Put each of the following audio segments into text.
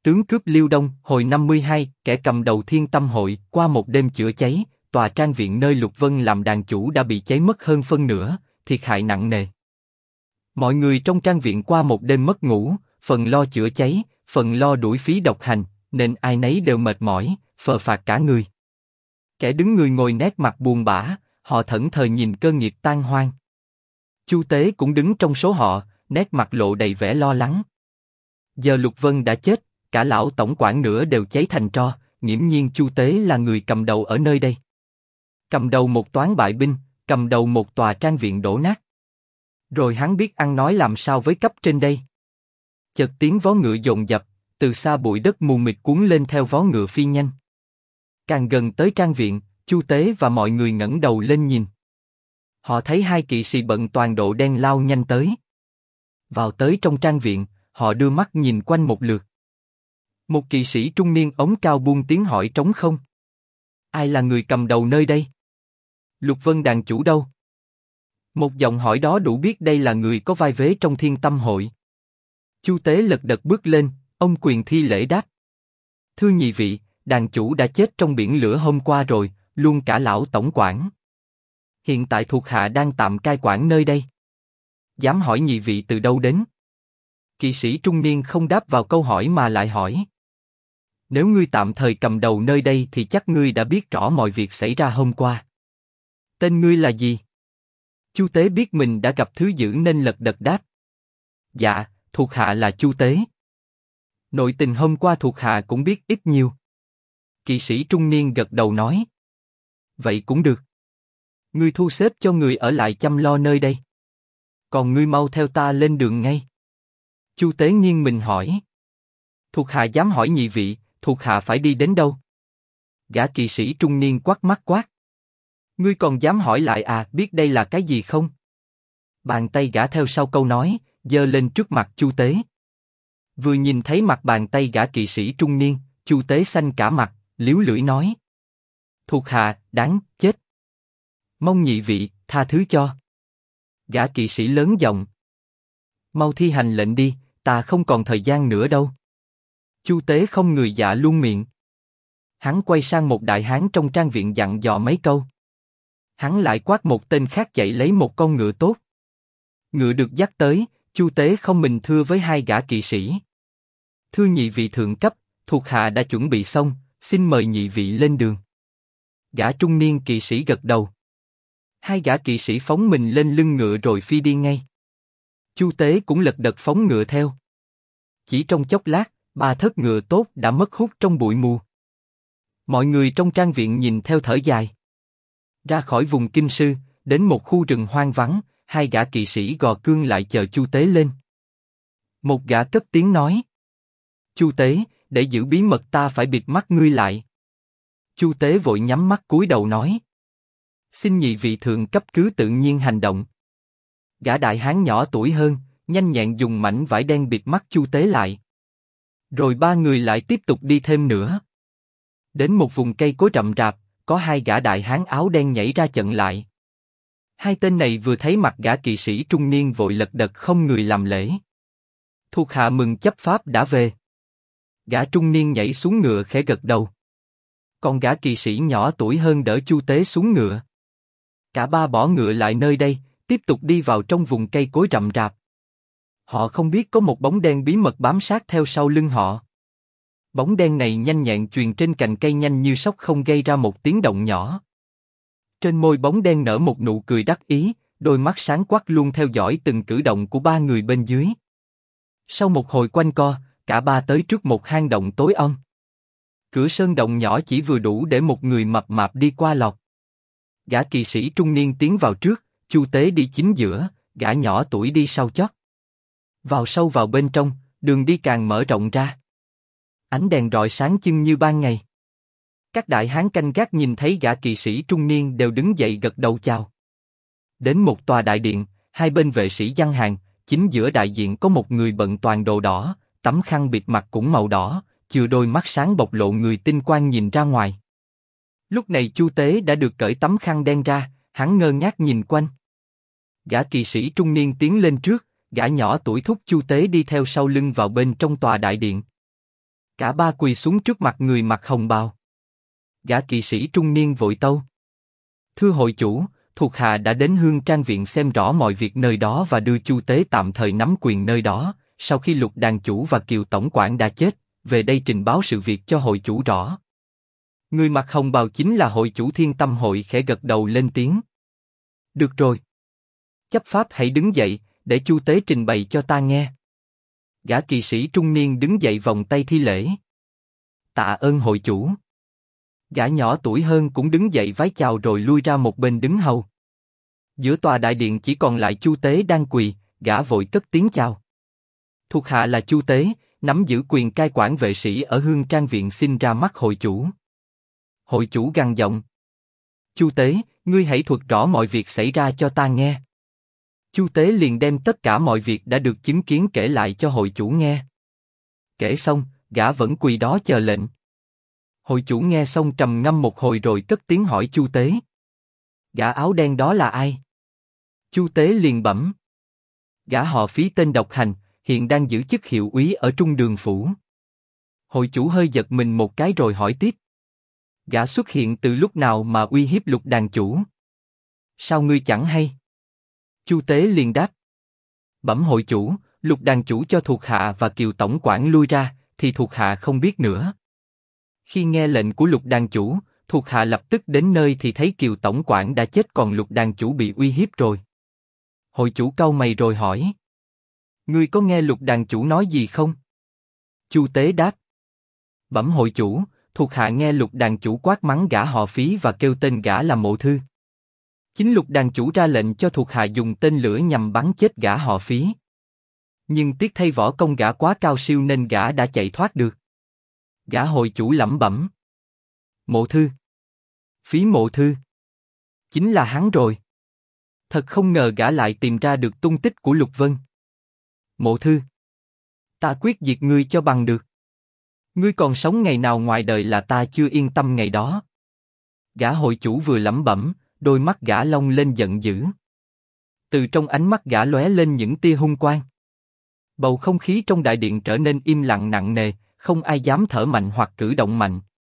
Tướng cướp Liêu Đông, hồi 52, kẻ cầm đầu Thiên Tâm Hội, qua một đêm chữa cháy, tòa trang viện nơi Lục Vân làm đàn chủ đã bị cháy mất hơn phân nửa, thiệt hại nặng nề. Mọi người trong trang viện qua một đêm mất ngủ, phần lo chữa cháy, phần lo đuổi phí độc hành, nên ai nấy đều mệt mỏi, phờ phạc cả người. Kẻ đứng người ngồi nét mặt buồn bã, họ thẫn thờ nhìn cơ nghiệp tan hoang. Chu Tế cũng đứng trong số họ, nét mặt lộ đầy vẻ lo lắng. Giờ Lục Vân đã chết, cả lão tổng quản nữa đều cháy thành tro, nghiễm nhiên Chu Tế là người cầm đầu ở nơi đây. Cầm đầu một toán bại binh, cầm đầu một tòa trang viện đổ nát. Rồi hắn biết ăn nói làm sao với cấp trên đây. Chợt tiếng vó ngựa dồn dập, từ xa bụi đất mù mịt cuốn lên theo vó ngựa phi nhanh. Càng gần tới trang viện, Chu Tế và mọi người ngẩng đầu lên nhìn. Họ thấy hai kỵ sĩ bận toàn độ đen lao nhanh tới. Vào tới trong trang viện, họ đưa mắt nhìn quanh một lượt. Một kỵ sĩ trung niên ống cao buông tiếng hỏi trống không. Ai là người cầm đầu nơi đây? Lục Vân đàn chủ đâu? Một giọng hỏi đó đủ biết đây là người có vai vế trong Thiên Tâm Hội. Chu Tế lật đật bước lên, ông quyền thi lễ đáp. Thưa nhị vị, đàn chủ đã chết trong biển lửa hôm qua rồi, luôn cả lão tổng quản. Hiện tại thuộc hạ đang tạm cai quản nơi đây. Dám hỏi nhị vị từ đâu đến? Kỵ sĩ trung niên không đáp vào câu hỏi mà lại hỏi. Nếu ngươi tạm thời cầm đầu nơi đây thì chắc ngươi đã biết rõ mọi việc xảy ra hôm qua. Tên ngươi là gì? Chu Tế biết mình đã gặp thứ dữ nên lật đật đáp. Dạ, thuộc hạ là Chu Tế. Nội tình hôm qua thuộc hạ cũng biết ít nhiều. Kỵ sĩ trung niên gật đầu nói. Vậy cũng được. Ngươi thu xếp cho người ở lại chăm lo nơi đây. Còn ngươi mau theo ta lên đường ngay. Chu Tế nghiêng mình hỏi. Thuộc hạ dám hỏi nhị vị, thuộc hạ phải đi đến đâu? Gã kỵ sĩ trung niên quát mắt quát. Ngươi còn dám hỏi lại à, biết đây là cái gì không? Bàn tay gã theo sau câu nói, giơ lên trước mặt Chu Tế. Vừa nhìn thấy mặt bàn tay gã kỵ sĩ trung niên, Chu Tế xanh cả mặt, liếu lưỡi nói. Thuộc hạ, đáng chết. Mong nhị vị, tha thứ cho. Gã kỵ sĩ lớn giọng. Mau thi hành lệnh đi, ta không còn thời gian nữa đâu. Chu Tế không người dạ luôn miệng. Hắn quay sang một đại hán trong trang viện dặn dò mấy câu. Hắn lại quát một tên khác chạy lấy một con ngựa tốt. Ngựa được dắt tới, Chu Tế không mình thưa với hai gã kỵ sĩ. Thưa nhị vị thượng cấp, thuộc hạ đã chuẩn bị xong, xin mời nhị vị lên đường. Gã trung niên kỵ sĩ gật đầu. Hai gã kỵ sĩ phóng mình lên lưng ngựa rồi phi đi ngay. Chu Tế cũng lật đật phóng ngựa theo. Chỉ trong chốc lát, ba thớt ngựa tốt đã mất hút trong bụi mù. Mọi người trong trang viện nhìn theo thở dài. Ra khỏi vùng kinh sư, đến một khu rừng hoang vắng, hai gã kỵ sĩ gò cương lại chờ Chu Tế lên. Một gã cất tiếng nói. Chu Tế, để giữ bí mật ta phải bịt mắt ngươi lại. Chu Tế vội nhắm mắt cúi đầu nói. Xin nhị vị thượng cấp cứ tự nhiên hành động. Gã đại hán nhỏ tuổi hơn, nhanh nhẹn dùng mảnh vải đen bịt mắt Chu Tế lại. Rồi ba người lại tiếp tục đi thêm nữa. Đến một vùng cây cối rậm rạp, có hai gã đại hán áo đen nhảy ra chặn lại. Hai tên này vừa thấy mặt gã kỵ sĩ trung niên vội lật đật không người làm lễ. Thuộc hạ mừng chấp pháp đã về. Gã trung niên nhảy xuống ngựa khẽ gật đầu. Còn gã kỵ sĩ nhỏ tuổi hơn đỡ Chu Tế xuống ngựa. Cả ba bỏ ngựa lại nơi đây, tiếp tục đi vào trong vùng cây cối rậm rạp. Họ không biết có một bóng đen bí mật bám sát theo sau lưng họ. Bóng đen này nhanh nhẹn chuyền trên cành cây nhanh như sóc không gây ra một tiếng động nhỏ. Trên môi bóng đen nở một nụ cười đắc ý, đôi mắt sáng quắc luôn theo dõi từng cử động của ba người bên dưới. Sau một hồi quanh co, cả ba tới trước một hang động tối om. Cửa sơn động nhỏ chỉ vừa đủ để một người mập mạp đi qua lọt. Gã kỵ sĩ trung niên tiến vào trước, Chu Tế đi chính giữa, gã nhỏ tuổi đi sau chót. Vào sâu vào bên trong, đường đi càng mở rộng ra. Ánh đèn rọi sáng chưng như ban ngày. Các đại hán canh gác nhìn thấy gã kỵ sĩ trung niên đều đứng dậy gật đầu chào. Đến một tòa đại điện, hai bên vệ sĩ giăng hàng, chính giữa đại diện có một người bận toàn đồ đỏ, tấm khăn bịt mặt cũng màu đỏ, chừa đôi mắt sáng bộc lộ người tinh quang nhìn ra ngoài. Lúc này Chu Tế đã được cởi tấm khăn đen ra, hắn ngơ ngác nhìn quanh. Gã kỵ sĩ trung niên tiến lên trước, gã nhỏ tuổi thúc Chu Tế đi theo sau lưng vào bên trong tòa đại điện. Cả ba quỳ xuống trước mặt người mặc hồng bào. Gã kỵ sĩ trung niên vội tâu: Thưa hội chủ, thuộc hạ đã đến Hương Trang viện xem rõ mọi việc nơi đó và đưa Chu Tế tạm thời nắm quyền nơi đó. Sau khi Lục đàn chủ và Kiều tổng quản đã chết, về đây trình báo sự việc cho hội chủ rõ. Người mặc hồng bào chính là hội chủ Thiên Tâm hội, khẽ gật đầu lên tiếng. Được rồi. Chấp pháp hãy đứng dậy, để Chu Tế trình bày cho ta nghe. Gã kỵ sĩ trung niên đứng dậy vòng tay thi lễ. Tạ ơn hội chủ. Gã nhỏ tuổi hơn cũng đứng dậy vái chào rồi lui ra một bên đứng hầu. Giữa tòa đại điện chỉ còn lại Chu Tế đang quỳ, gã vội cất tiếng chào. Thuộc hạ là Chu Tế, nắm giữ quyền cai quản vệ sĩ ở Hương Trang viện, xin ra mắt hội chủ. Hội chủ gằn giọng. Chu Tế, ngươi hãy thuật rõ mọi việc xảy ra cho ta nghe. Chu Tế liền đem tất cả mọi việc đã được chứng kiến kể lại cho hội chủ nghe. Kể xong, gã vẫn quỳ đó chờ lệnh. Hội chủ nghe xong trầm ngâm một hồi rồi cất tiếng hỏi Chu Tế. Gã áo đen đó là ai? Chu Tế liền bẩm. Gã họ Phí tên Độc Hành, hiện đang giữ chức hiệu úy ở Trung Đường phủ. Hội chủ hơi giật mình một cái rồi hỏi tiếp. Gã xuất hiện từ lúc nào mà uy hiếp Lục đàn chủ? Sao ngươi chẳng hay? Chu Tế liền đáp. Bẩm hội chủ, Lục đàn chủ cho thuộc hạ và Kiều tổng quản lui ra, thì thuộc hạ không biết nữa. Khi nghe lệnh của Lục đàn chủ, thuộc hạ lập tức đến nơi thì thấy Kiều tổng quản đã chết, còn Lục đàn chủ bị uy hiếp rồi. Hội chủ cau mày rồi hỏi. Ngươi có nghe Lục đàn chủ nói gì không? Chu Tế đáp. Bẩm hội chủ, thuộc hạ nghe Lục đàn chủ quát mắng gã họ Phí và kêu tên gã là Mộ Thư. Chính Lục đàn chủ ra lệnh cho thuộc hạ dùng tên lửa nhằm bắn chết gã họ Phí. Nhưng tiếc thay võ công gã quá cao siêu nên gã đã chạy thoát được. Gã hội chủ lẩm bẩm. Mộ Thư. Phí Mộ Thư. Chính là hắn rồi. Thật không ngờ gã lại tìm ra được tung tích của Lục Vân. Mộ Thư. Ta quyết diệt ngươi cho bằng được. Ngươi còn sống ngày nào ngoài đời là ta chưa yên tâm ngày đó. Gã hội chủ vừa lẩm bẩm, đôi mắt gã long lên giận dữ. Từ trong ánh mắt gã lóe lên những tia hung quang. Bầu không khí trong đại điện trở nên im lặng nặng nề, không ai dám thở mạnh hoặc cử động mạnh.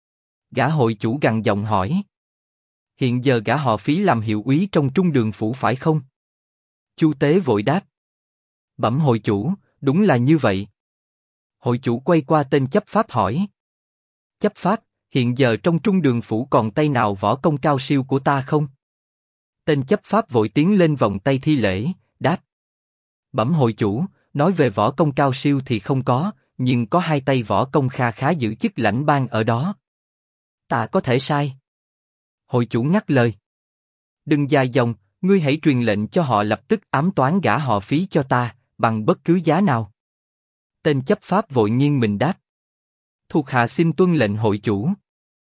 Gã hội chủ gằn giọng hỏi. Hiện giờ gã họ Phí làm hiệu úy trong Trung Đường phủ phải không? Chu Tế vội đáp. Bẩm hội chủ, đúng là như vậy. Hội chủ quay qua tên chấp pháp hỏi. Chấp pháp, hiện giờ trong Trung Đường phủ còn tay nào võ công cao siêu của ta không? Tên chấp pháp vội tiến lên vòng tay thi lễ, đáp. Bẩm hội chủ, nói về võ công cao siêu thì không có, nhưng có hai tay võ công kha khá giữ chức lãnh bang ở đó. Ta có thể sai. Hội chủ ngắt lời. Đừng dài dòng, ngươi hãy truyền lệnh cho họ lập tức ám toán gã họ Phí cho ta, bằng bất cứ giá nào. Tên chấp pháp vội nghiêng mình đáp. Thuộc hạ xin tuân lệnh hội chủ.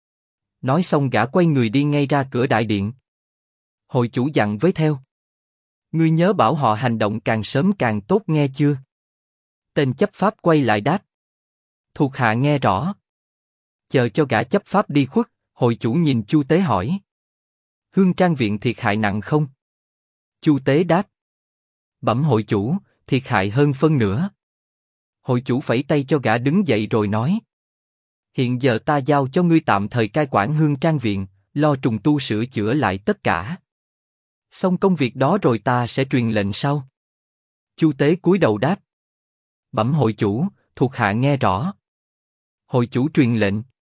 Nói xong gã quay người đi ngay ra cửa đại điện. Hội chủ dặn với theo. Ngươi nhớ bảo họ hành động càng sớm càng tốt nghe chưa? Tên chấp pháp quay lại đáp. Thuộc hạ nghe rõ. Chờ cho gã chấp pháp đi khuất, hội chủ nhìn Chu Tế hỏi. Hương Trang viện thiệt hại nặng không? Chu Tế đáp. Bẩm hội chủ, thiệt hại hơn phân nửa. Hội chủ phẩy tay cho gã đứng dậy rồi nói. Hiện giờ ta giao cho ngươi tạm thời cai quản Hương Trang viện, lo trùng tu sửa chữa lại tất cả. Xong công việc đó rồi ta sẽ truyền lệnh sau. Chu Tế cúi đầu đáp. Bẩm hội chủ, thuộc hạ nghe rõ. Hội chủ truyền lệnh.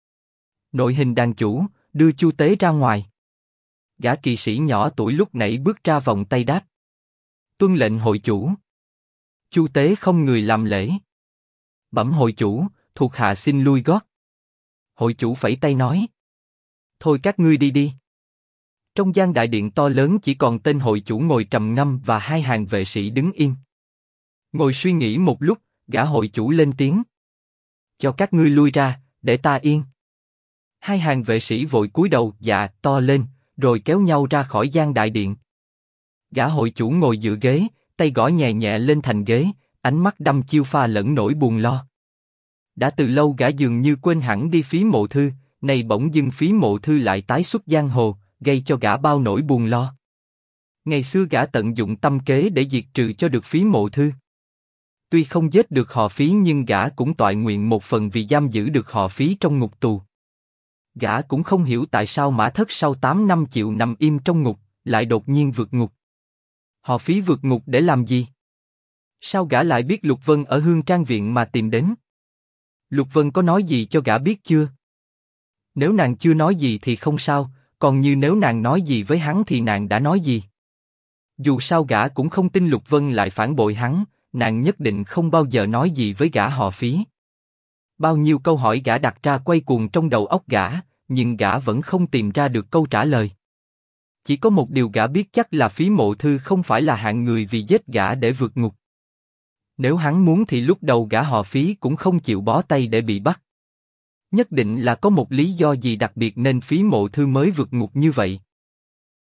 Nội hình đàn chủ, đưa Chu Tế ra ngoài. Gã kỵ sĩ nhỏ tuổi lúc nãy bước ra vòng tay đáp. Tuân lệnh hội chủ. Chu Tế không người làm lễ. Bẩm hội chủ, thuộc hạ xin lui gót. Hội chủ phẩy tay nói. Thôi các ngươi đi đi. Trong gian đại điện to lớn chỉ còn tên hội chủ ngồi trầm ngâm và hai hàng vệ sĩ đứng im. Ngồi suy nghĩ một lúc, gã hội chủ lên tiếng. Cho các ngươi lui ra, để ta yên. Hai hàng vệ sĩ vội cúi đầu dạ to lên, rồi kéo nhau ra khỏi gian đại điện. Gã hội chủ ngồi dựa ghế, tay gõ nhẹ nhẹ lên thành ghế, ánh mắt đăm chiêu pha lẫn nỗi buồn lo. Đã từ lâu gã dường như quên hẳn đi Phí Mộ Thư, nay bỗng dưng Phí Mộ Thư lại tái xuất giang hồ, gây cho gã bao nỗi buồn lo. Ngày xưa gã tận dụng tâm kế để diệt trừ cho được Phí Mộ Thư. Tuy không giết được họ Phí nhưng gã cũng toại nguyện một phần vì giam giữ được họ Phí trong ngục tù. Gã cũng không hiểu tại sao Mã Thất sau 8 năm chịu nằm im trong ngục, lại đột nhiên vượt ngục. Họ Phí vượt ngục để làm gì? Sao gã lại biết Lục Vân ở Hương Trang Viện mà tìm đến? Lục Vân có nói gì cho gã biết chưa? Nếu nàng chưa nói gì thì không sao, còn như nếu nàng nói gì với hắn thì nàng đã nói gì? Dù sao gã cũng không tin Lục Vân lại phản bội hắn, nàng nhất định không bao giờ nói gì với gã họ Phí. Bao nhiêu câu hỏi gã đặt ra quay cuồng trong đầu óc gã, nhưng gã vẫn không tìm ra được câu trả lời. Chỉ có một điều gã biết chắc là Phí Mộ Thư không phải là hạng người vì giết gã để vượt ngục. Nếu hắn muốn thì lúc đầu gã họ Phí cũng không chịu bó tay để bị bắt. Nhất định là có một lý do gì đặc biệt nên Phí Mộ Thư mới vượt ngục như vậy.